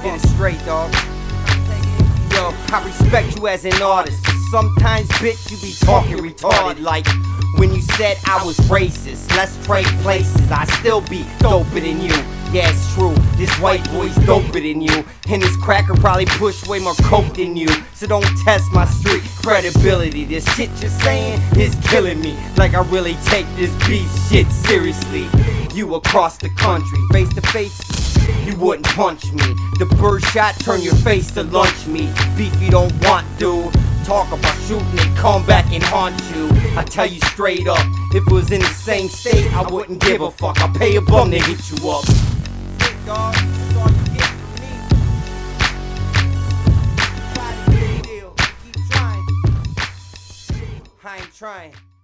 Get it straight, dog. Yo, I respect you as an artist. Sometimes, bitch, you be talking retarded. Like when you said I was racist. Let's trade places. I still be doper than you. Yeah, it's true. This white boy's doper than you. And this cracker probably push way more coke than you. So don't test my street credibility. This shit you're saying is killing me. Like I really take this beef shit seriously. You across the country, face to face, you wouldn't punch me. The bird shot turn your face to lunch me. Beef you don't want, dude. Talk about shooting and come back and haunt you. I tell you straight up, if it was in the same state, I wouldn't give a fuck. I'll pay a bum to hit you up. Dog, that's all you get from me. Try to get a deal. Keep trying. I ain't trying.